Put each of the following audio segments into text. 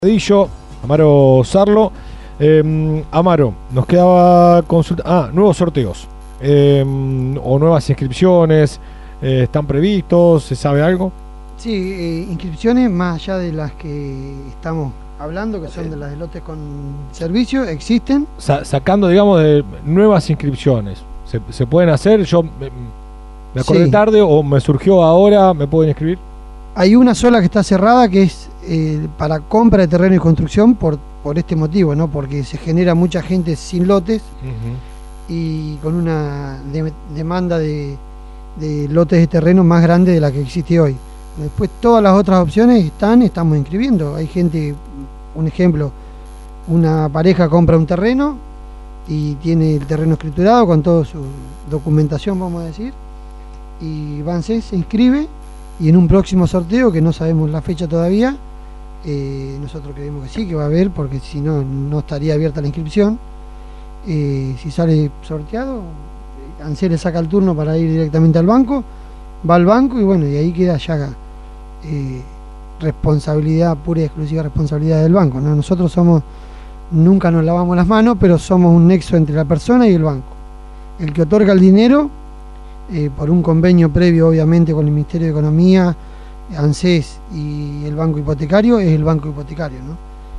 Amaro Sarlo. Amaro, nos quedaba consulta. Nuevos sorteos o nuevas inscripciones. ¿Están previstos? ¿Se sabe algo? Sí, inscripciones más allá de las que estamos hablando, que son de las de lotes con servicio, existen. Sacando, digamos, de nuevas inscripciones. ¿Se pueden hacer? Yo me acordé tarde o me surgió ahora. ¿Me pueden inscribir? Hay una sola que está cerrada, que es para compra de terreno y construcción por este motivo, ¿no? Porque se genera mucha gente sin lotes y con una demanda de lotes de terreno más grande de la que existe hoy. Después todas las otras opciones estamos inscribiendo. Hay gente, un ejemplo, una pareja compra un terreno y tiene el terreno escriturado con toda su documentación, vamos a decir, y se inscribe. Y en un próximo sorteo, que no sabemos la fecha todavía, nosotros creemos que sí, que va a haber, porque si no, no estaría abierta la inscripción. Si sale sorteado, ANSES le saca el turno para ir directamente al banco, va al banco y bueno, y ahí queda ya responsabilidad, pura y exclusiva responsabilidad del banco, ¿no? Nosotros nunca nos lavamos las manos, pero somos un nexo entre la persona y el banco. El que otorga el dinero, por un convenio previo obviamente con el Ministerio de Economía, ANSES y el banco hipotecario, es el banco hipotecario, ¿no?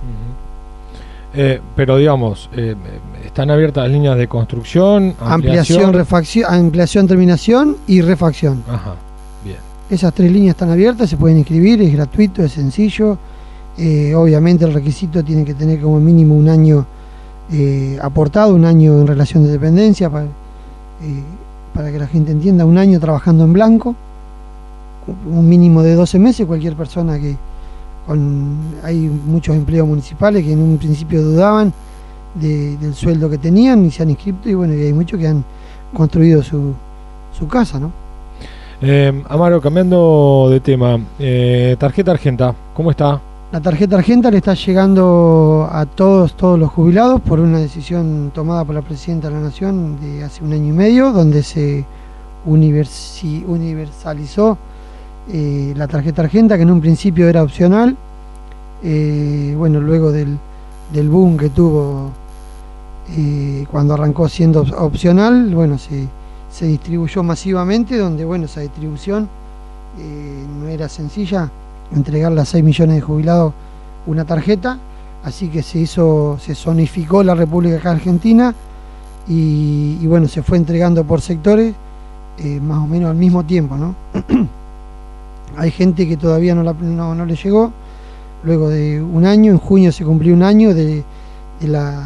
Pero digamos, están abiertas las líneas de construcción, ampliación, terminación y refacción. Ajá, bien. Esas tres líneas están abiertas, se pueden inscribir, es gratuito, es sencillo. Obviamente el requisito tiene que tener como mínimo un año aportado, un año en relación de dependencia, para que la gente entienda, un año trabajando en blanco, un mínimo de 12 meses. Cualquier persona hay muchos empleos municipales que en un principio dudaban del sueldo que tenían y se han inscrito, y bueno, y hay muchos que han construido su casa, ¿no? Amaro, cambiando de tema, tarjeta Argenta, ¿cómo está? La tarjeta Argenta le está llegando a todos los jubilados por una decisión tomada por la Presidenta de la Nación de hace un año y medio, donde se universalizó la tarjeta Argenta, que en un principio era opcional. Bueno, luego del boom que tuvo cuando arrancó siendo opcional, bueno, se distribuyó masivamente, donde bueno, esa distribución no era sencilla, entregarle a 6 millones de jubilados una tarjeta, así que se zonificó la República Argentina y bueno, se fue entregando por sectores más o menos al mismo tiempo, ¿no? Hay gente que todavía no le llegó. Luego de un año, en junio se cumplió un año de la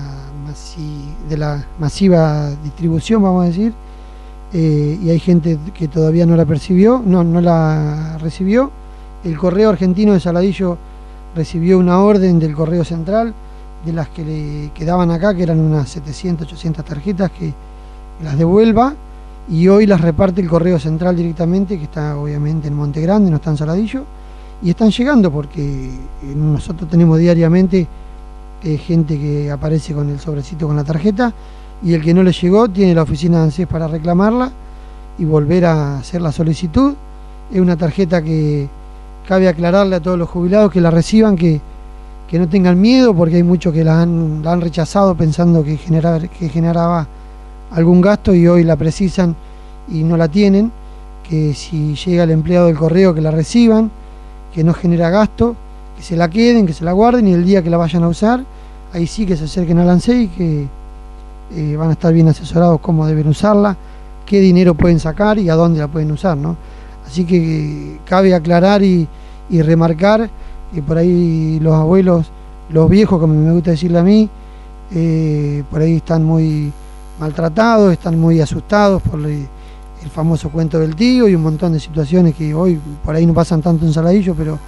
masiva distribución, vamos a decir, y hay gente que todavía no la recibió. El Correo Argentino de Saladillo recibió una orden del Correo Central de las que le quedaban acá, que eran unas 700, 800 tarjetas, que las devuelva, y hoy las reparte el Correo Central directamente, que está obviamente en Monte Grande, no está en Saladillo, y están llegando porque nosotros tenemos diariamente gente que aparece con el sobrecito con la tarjeta, y el que no le llegó tiene la oficina de ANSES para reclamarla y volver a hacer la solicitud. Es una tarjeta que cabe aclararle a todos los jubilados que la reciban, que no tengan miedo, porque hay muchos que la han rechazado pensando que generaba algún gasto, y hoy la precisan y no la tienen, que si llega el empleado del correo, que la reciban, que no genera gasto, que se la queden, que se la guarden, y el día que la vayan a usar, ahí sí que se acerquen al ANSES y que van a estar bien asesorados cómo deben usarla, qué dinero pueden sacar y a dónde la pueden usar, ¿no? Así que cabe aclarar y remarcar que por ahí los abuelos, los viejos, como me gusta decirle a mí, por ahí están muy maltratados, están muy asustados por el famoso cuento del tío y un montón de situaciones que hoy por ahí no pasan tanto en Saladillo, pero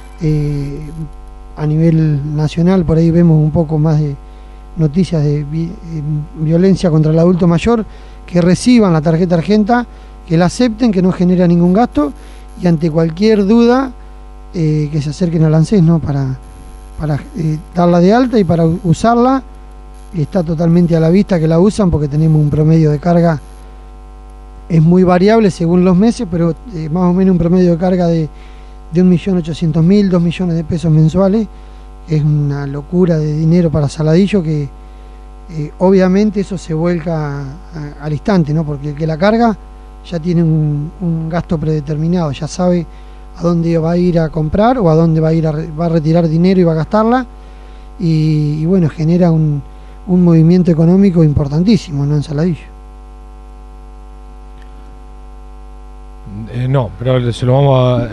a nivel nacional por ahí vemos un poco más de noticias de violencia contra el adulto mayor, que reciban la tarjeta Argenta, que la acepten, que no genera ningún gasto, y ante cualquier duda que se acerquen al ANSES, ¿no? para darla de alta y para usarla. Está totalmente a la vista que la usan, porque tenemos un promedio de carga, es muy variable según los meses, pero más o menos un promedio de carga de 1.800.000, 2 millones de pesos mensuales, es una locura de dinero para Saladillo que obviamente eso se vuelca al instante, ¿no? Porque el que la carga ya tiene un gasto predeterminado, ya sabe a dónde va a ir a comprar o a dónde va a retirar dinero y va a gastarla, y bueno, genera un movimiento económico importantísimo, ¿no? En Saladillo. No, pero se lo vamos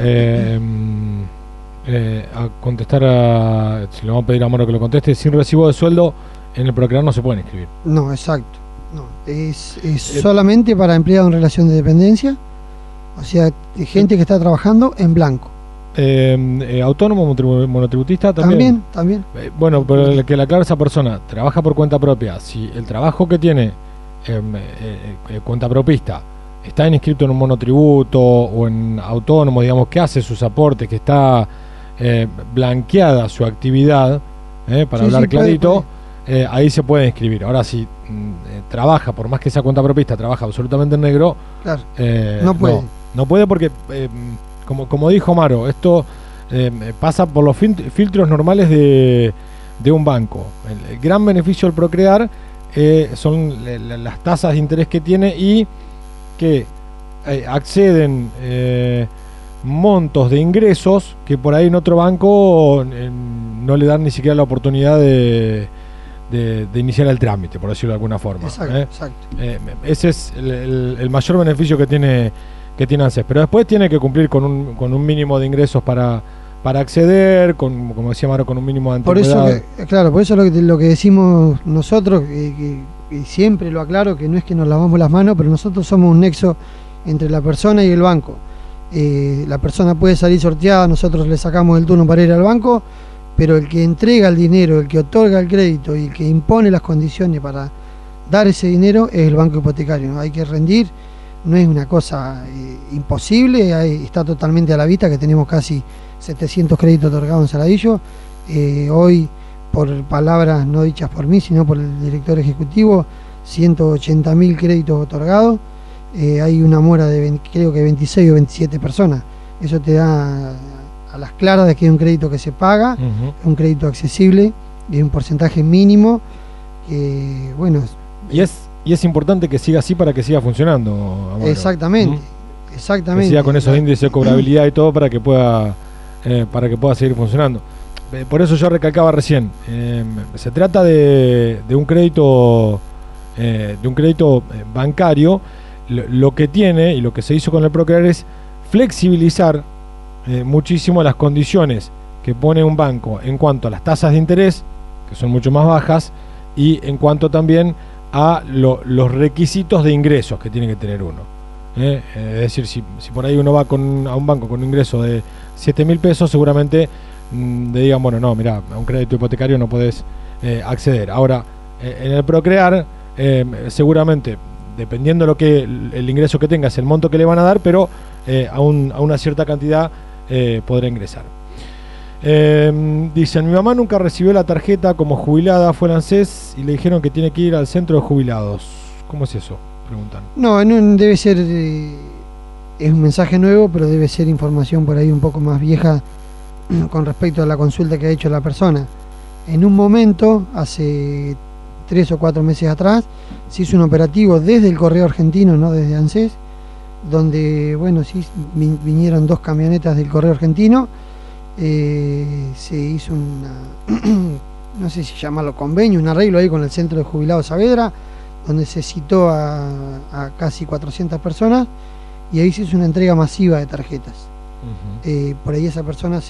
a contestar se lo vamos a pedir a Amaro que lo conteste. Sin recibo de sueldo en el Procrear no se pueden inscribir. No, exacto. No, es solamente para empleados en relación de dependencia, o sea, gente que está trabajando en blanco. Autónomo, monotributista también. También. Bueno, pero el que la aclara esa persona trabaja por cuenta propia. Si el trabajo que tiene cuenta propista está inscrito en un monotributo o en autónomo, digamos, que hace sus aportes, que está blanqueada su actividad, para hablar clarito, ahí se puede inscribir. Ahora, si trabaja, por más que sea cuenta propista, trabaja absolutamente en negro, claro, no puede. No puede porque, como dijo Maro, esto pasa por los filtros normales de un banco. El gran beneficio del Procrear son las tasas de interés que tiene y que acceden montos de ingresos que por ahí en otro banco no le dan ni siquiera la oportunidad de iniciar el trámite, por decirlo de alguna forma. Exacto. Ese es el mayor beneficio que tiene ANSES, pero después tiene que cumplir con un mínimo de ingresos para acceder, como decía Maro, con un mínimo de antigüedad. Por eso lo que decimos nosotros, y siempre lo aclaro, que no es que nos lavamos las manos, pero nosotros somos un nexo entre la persona y el banco. La persona puede salir sorteada, nosotros le sacamos el turno para ir al banco, pero el que entrega el dinero, el que otorga el crédito y el que impone las condiciones para dar ese dinero es el banco hipotecario, ¿no? Hay que rendir, no es una cosa imposible, está totalmente a la vista que tenemos casi 700 créditos otorgados en Saladillo. Hoy, por palabras no dichas por mí, sino por el director ejecutivo, 180.000 créditos otorgados. Hay una mora de creo que 26 o 27 personas. Eso te da a las claras de que hay un crédito que se paga, un crédito accesible y un porcentaje mínimo. Bueno. Y es importante que siga así para que siga funcionando, Amaro. Exactamente. Que siga con esos índices de cobrabilidad y todo para que pueda seguir funcionando. Por eso yo recalcaba recién, se trata de un crédito bancario. Lo que tiene y lo que se hizo con el Procrear es flexibilizar muchísimo las condiciones que pone un banco en cuanto a las tasas de interés, que son mucho más bajas, y en cuanto también a los requisitos de ingresos que tiene que tener uno. Es decir, si por ahí uno va a un banco con un ingreso de 7.000 pesos, seguramente le digan, bueno, no, mirá, a un crédito hipotecario no podés acceder. Ahora, en el Procrear, seguramente, dependiendo de el ingreso que tengas, el monto que le van a dar, pero a una cierta cantidad podrá ingresar. Dicen, mi mamá nunca recibió la tarjeta como jubilada, fue al ANSES y le dijeron que tiene que ir al centro de jubilados. ¿Cómo es eso? Preguntan. No, debe ser, es un mensaje nuevo, pero debe ser información por ahí un poco más vieja con respecto a la consulta que ha hecho la persona. En un momento, hace 3 o 4 meses atrás, se hizo un operativo desde el Correo Argentino, no desde ANSES, donde, bueno, sí, vinieron 2 camionetas del Correo Argentino. Se hizo no sé si llamarlo convenio, un arreglo ahí con el Centro de Jubilados Saavedra, donde se citó a casi 400 personas y ahí se hizo una entrega masiva de tarjetas. Por ahí esa persona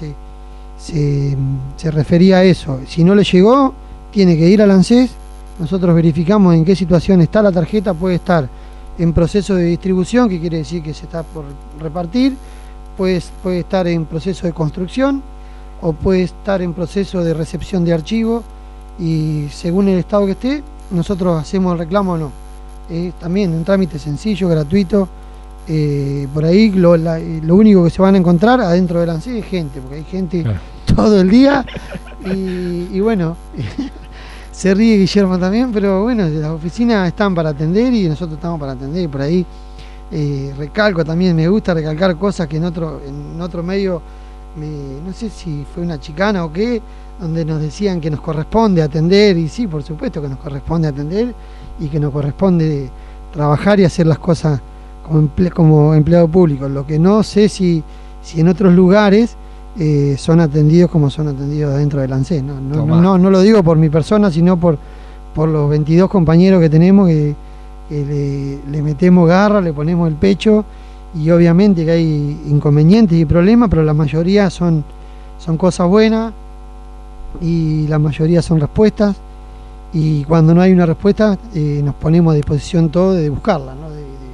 se refería a eso. Si no le llegó, tiene que ir al ANSES. Nosotros verificamos en qué situación está la tarjeta. Puede estar en proceso de distribución, que quiere decir que se está por repartir, puede estar en proceso de construcción o puede estar en proceso de recepción de archivo, y según el estado que esté, nosotros hacemos el reclamo o no. También un trámite sencillo, gratuito. Por ahí lo único que se van a encontrar adentro del ANSES es gente, porque hay gente todo el día y bueno, se ríe Guillermo también, pero bueno, las oficinas están para atender y nosotros estamos para atender. Por ahí recalco también, me gusta recalcar cosas que en otro medio, no sé si fue una chicana o qué, donde nos decían que nos corresponde atender, y sí, por supuesto que nos corresponde atender y que nos corresponde trabajar y hacer las cosas como empleado público. Lo que no sé si en otros lugares son atendidos como son atendidos dentro del ANSES. No lo digo por mi persona, sino por los 22 compañeros que tenemos que le metemos garra, le ponemos el pecho, y obviamente que hay inconvenientes y problemas, pero la mayoría son cosas buenas y la mayoría son respuestas, y cuando no hay una respuesta nos ponemos a disposición todo de buscarla, ¿no?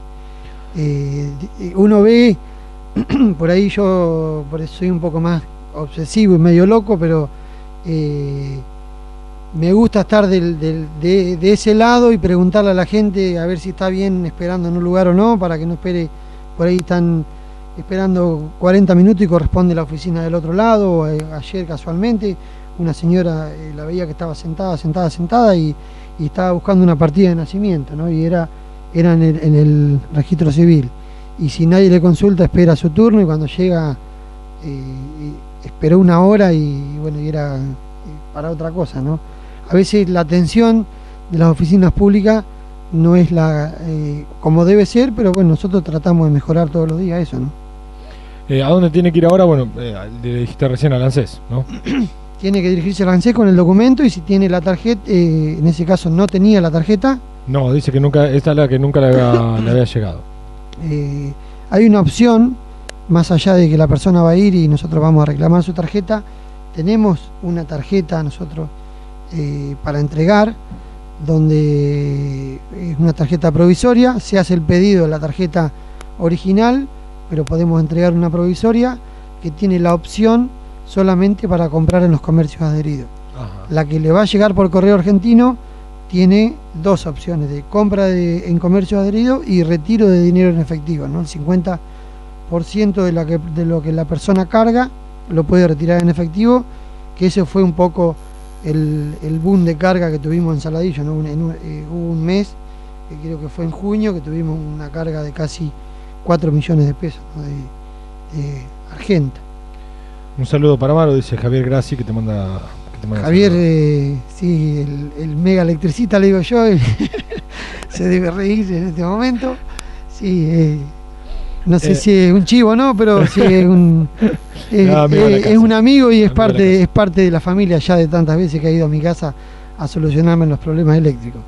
Uno ve por ahí, yo por eso soy un poco más obsesivo y medio loco, pero me gusta estar de ese lado y preguntarle a la gente a ver si está bien esperando en un lugar o no, para que no espere. Por ahí están esperando 40 minutos y corresponde la oficina del otro lado. Ayer casualmente una señora la veía que estaba sentada y estaba buscando una partida de nacimiento, ¿no? Y era en el registro civil, y si nadie le consulta espera su turno, y cuando llega esperó una hora y bueno, y era para otra cosa, ¿no? A veces la atención de las oficinas públicas no es como debe ser, pero bueno, nosotros tratamos de mejorar todos los días eso, ¿no? ¿A dónde tiene que ir ahora? Bueno, le dijiste recién al ANSES, ¿no? Tiene que dirigirse al ANSES con el documento, y si tiene la tarjeta, en ese caso no tenía la tarjeta. No, dice que nunca, esta es la que nunca le había llegado. Hay una opción, más allá de que la persona va a ir y nosotros vamos a reclamar su tarjeta, tenemos una tarjeta nosotros para entregar, donde es una tarjeta provisoria, se hace el pedido de la tarjeta original, pero podemos entregar una provisoria que tiene la opción solamente para comprar en los comercios adheridos. Ajá. La que le va a llegar por correo argentino tiene dos opciones, de compra en comercio adherido y retiro de dinero en efectivo, ¿no? El 50% de lo que la persona carga lo puede retirar en efectivo, que ese fue un poco el boom de carga que tuvimos en Saladillo, ¿no? Hubo un mes, que creo que fue en junio, que tuvimos una carga de casi 4 millones de pesos, ¿no? de Argenta. Un saludo para Amaro, dice Javier Grassi, que te manda Javier, sí, el mega electricista, le digo yo, se debe reír en este momento. Sí, no sé si es un chivo o no, pero sí es un amigo y es parte de la familia, ya de tantas veces que ha ido a mi casa a solucionarme los problemas eléctricos.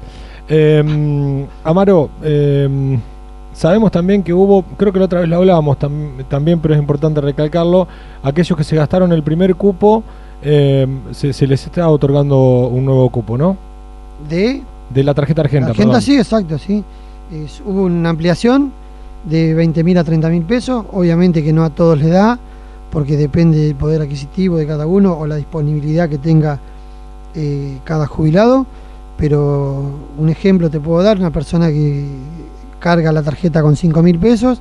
Amaro, sabemos también que hubo, creo que la otra vez lo hablábamos también, pero es importante recalcarlo, aquellos que se gastaron el primer cupo, se les está otorgando un nuevo cupo, ¿no? De la tarjeta Argenta. Argenta, sí, exacto, sí. Hubo una ampliación de 20.000 a 30.000 pesos, obviamente que no a todos les da, porque depende del poder adquisitivo de cada uno o la disponibilidad que tenga cada jubilado, pero un ejemplo te puedo dar: una persona que carga la tarjeta con 5.000 pesos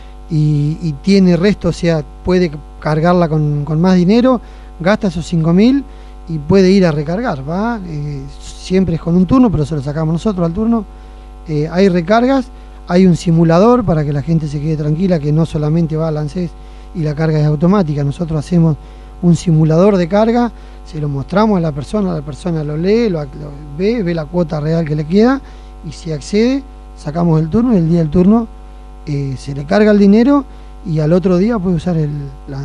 y tiene resto, o sea, puede cargarla con más dinero, gasta esos 5.000 y puede ir a recargar, ¿va? Siempre es con un turno, pero se lo sacamos nosotros al turno. Hay recargas, hay un simulador para que la gente se quede tranquila, que no solamente va al ANSES y la carga es automática. Nosotros hacemos un simulador de carga, se lo mostramos a la persona lo lee, lo ve la cuota real que le queda, y si accede, sacamos el turno, y el día del turno se le carga el dinero, y al otro día puede usar la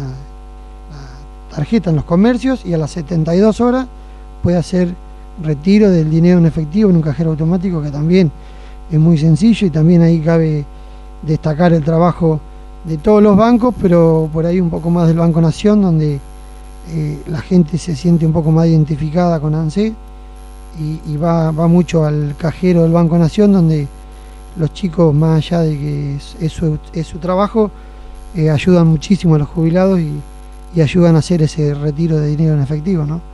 tarjeta en los comercios, y a las 72 horas puede hacer retiro del dinero en efectivo en un cajero automático, que también es muy sencillo. Y también ahí cabe destacar el trabajo de todos los bancos, pero por ahí un poco más del Banco Nación, donde la gente se siente un poco más identificada con ANSES y va mucho al cajero del Banco Nación, donde los chicos, más allá de que es su trabajo, ayudan muchísimo a los jubilados y ayudan a hacer ese retiro de dinero en efectivo, ¿no?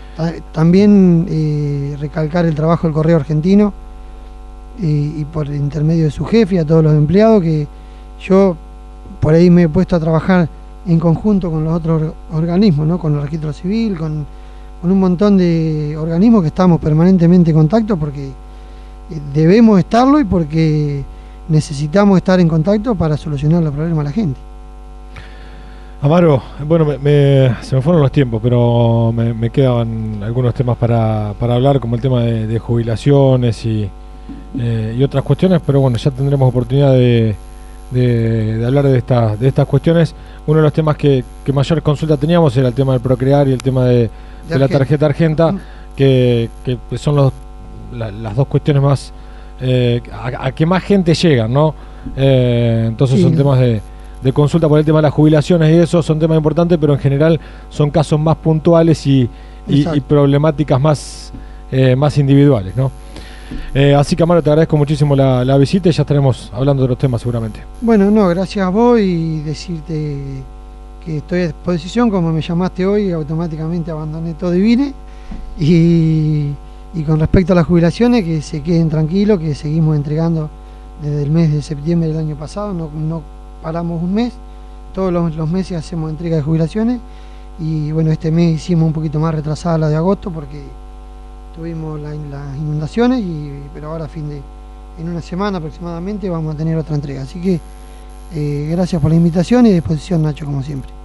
También recalcar el trabajo del Correo Argentino y por intermedio de su jefe y a todos los empleados, que yo por ahí me he puesto a trabajar en conjunto con los otros organismos, ¿no? Con el registro civil, con un montón de organismos que estamos permanentemente en contacto, porque debemos estarlo y porque necesitamos estar en contacto para solucionar los problemas a la gente. Amaro, bueno, se me fueron los tiempos, pero me quedaban algunos temas para hablar, como el tema de jubilaciones y otras cuestiones, pero bueno, ya tendremos oportunidad de hablar de estas cuestiones. Uno de los temas que mayor consulta teníamos era el tema del Procrear y el tema de la tarjeta Argenta, que son las dos cuestiones más a que más gente llegan, ¿no? Entonces sí, son temas de consulta por el tema de las jubilaciones y eso son temas importantes, pero en general son casos más puntuales y problemáticas más individuales, ¿no? Así que, Amaro, te agradezco muchísimo la visita y ya estaremos hablando de los temas seguramente. Bueno, no, gracias a vos, y decirte que estoy a disposición. Como me llamaste hoy, automáticamente abandoné todo y vine. Y con respecto a las jubilaciones, que se queden tranquilos, que seguimos entregando desde el mes de septiembre del año pasado, no paramos un mes, todos los meses hacemos entrega de jubilaciones, y bueno, este mes hicimos un poquito más retrasada la de agosto porque tuvimos las inundaciones, pero ahora en una semana aproximadamente vamos a tener otra entrega. Así que gracias por la invitación y a disposición, Nacho, como siempre.